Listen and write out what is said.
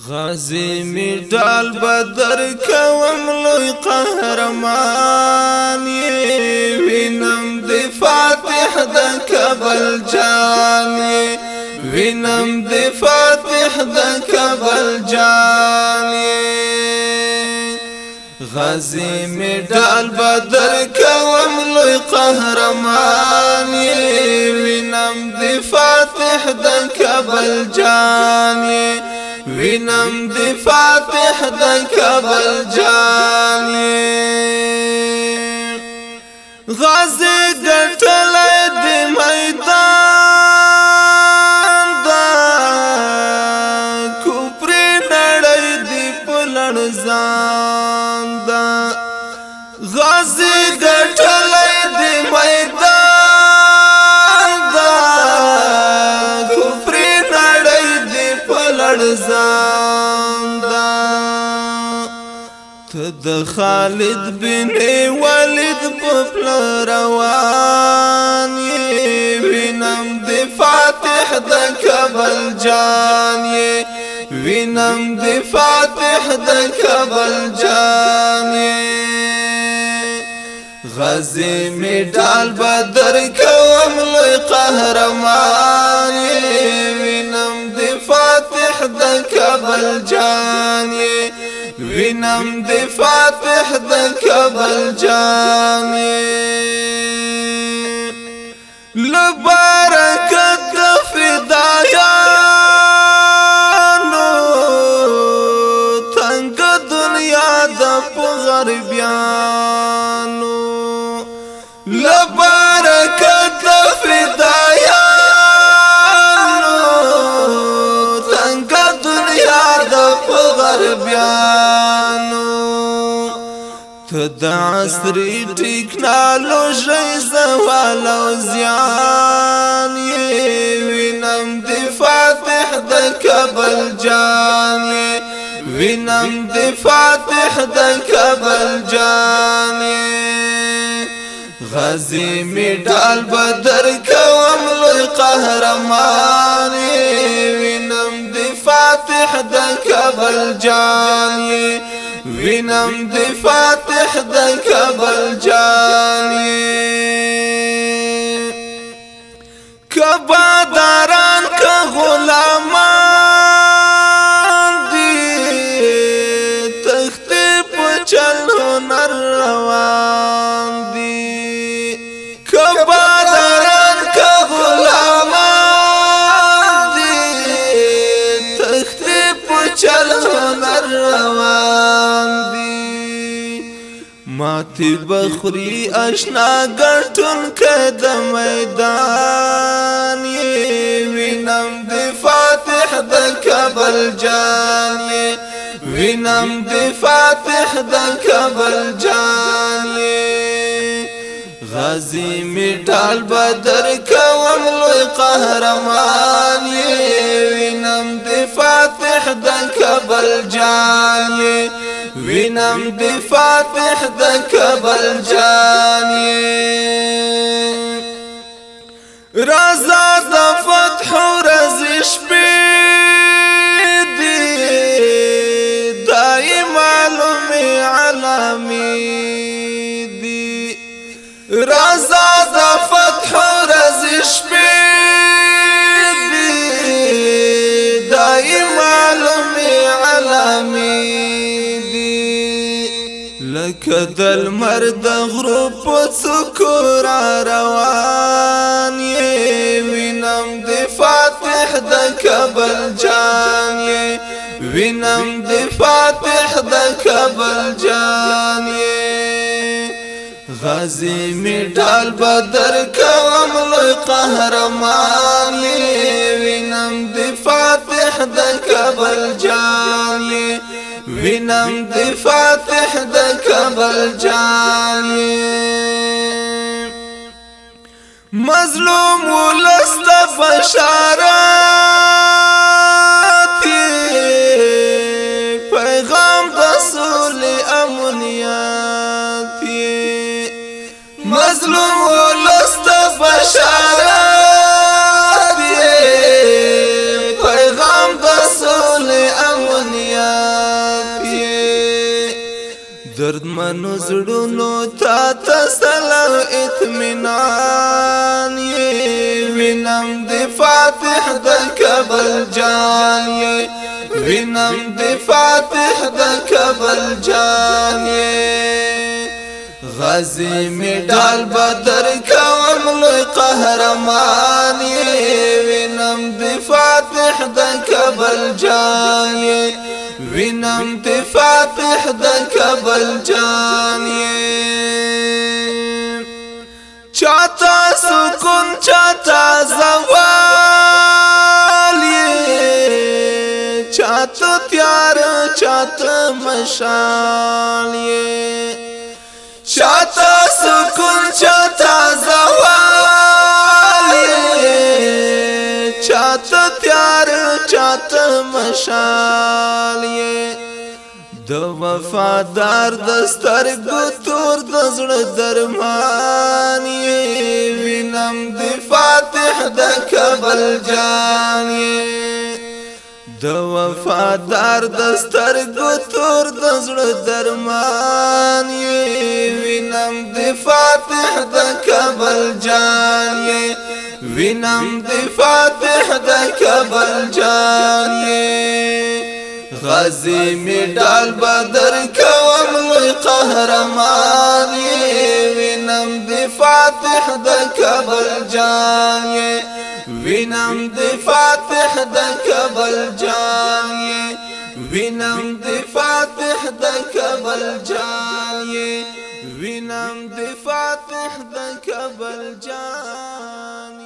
غازی می ډال بدر کوم لوی قهرمان وینم د فاتح د کابل جان وینم د فاتح د کابل جان غازی می ډال بدر کوم لوی قهرمان وینم د فاتح د کابل جان وینم د فاتح د کابل جان غازی ګټلای د میدان دا کوپری نړۍ دی پلن ځان دا غازی ګټلای د میدان دا کوپری نړۍ دی پلن ځان دا ته د خالد بن ولید په روان وینم د فاتح د کابل جان وینم د فاتح د کابل جان غازی می ډال بدر کوم لوی قهرمان وینم د فاتح د کابل جان وینم د فاتح د کابل جان لبرکت د فدایانو تنگ دنیا د غربیانو لبرکت د فدایانو تنگ دنیا د غربیانو ته د عصري ټیکنالوژي زوال او زیان وینم د فاتح د کابل جان وینم د فاتح د کابل جان غازی می ډال بدر کوم لوی قهرمان وینم د فاتح د کابل جان وینم د فاتح د کابل جان کبا داران که غلامان دی تخت پچل هنر روان دی کبا داران که غلامان دی تخت پچل هنر روان ماتی بخری اشنا ګټون کد میدان وینم د فاتح د کابل جان وینم د فاتح د کابل جان غازی می ډال بدر کوم لوی قهرمان وینم د فاتح د کابل جان وینم د فاتح د کابل جان رضا د فتح رزق شپې دی دای معلومه علامه دی رضا د فتح رزق شپې دی دای معلومه علامه لکه دل مرد غروب سکور روان وینم د فاتح د کابل جان وینم د فاتح د کابل جان غازی می ډال بدر کوم لوی قهرمان وینم د فاتح د کابل جان وینم د فاتح د کابل جان مظلوم ولست بشارات پیغام د صلح امنیت مظلوم ولست بشارات پیغام د صلح امنیت درد منو زړونو تا تسل او اطمینان وینم د فاتح د کبل جان وینم د فاتح د کبل جان غازی میډال بدر کوم لوی قهرمان وینم د فاتح د کبل جان وینم د فاتح د کبل جان چاته سکون چاته زوال چاته تیار چاته مشال چاته سکون چاته زوال چاته تیار چاته مشال د وفادار دستر ګتور د زړه درمان وینم د فاتح د کبل جان د وفادار دستر ګتور د زړه درمان وینم د فاتح د کبل جان وینم د فاتح د کبل جان غازی میډال بدر کوم لوی قهرمان وینم د فاتح د کبل جان وینم د فاتح د کبل جان وینم د فاتح د کبل جان وینم د فاتح د کبل جان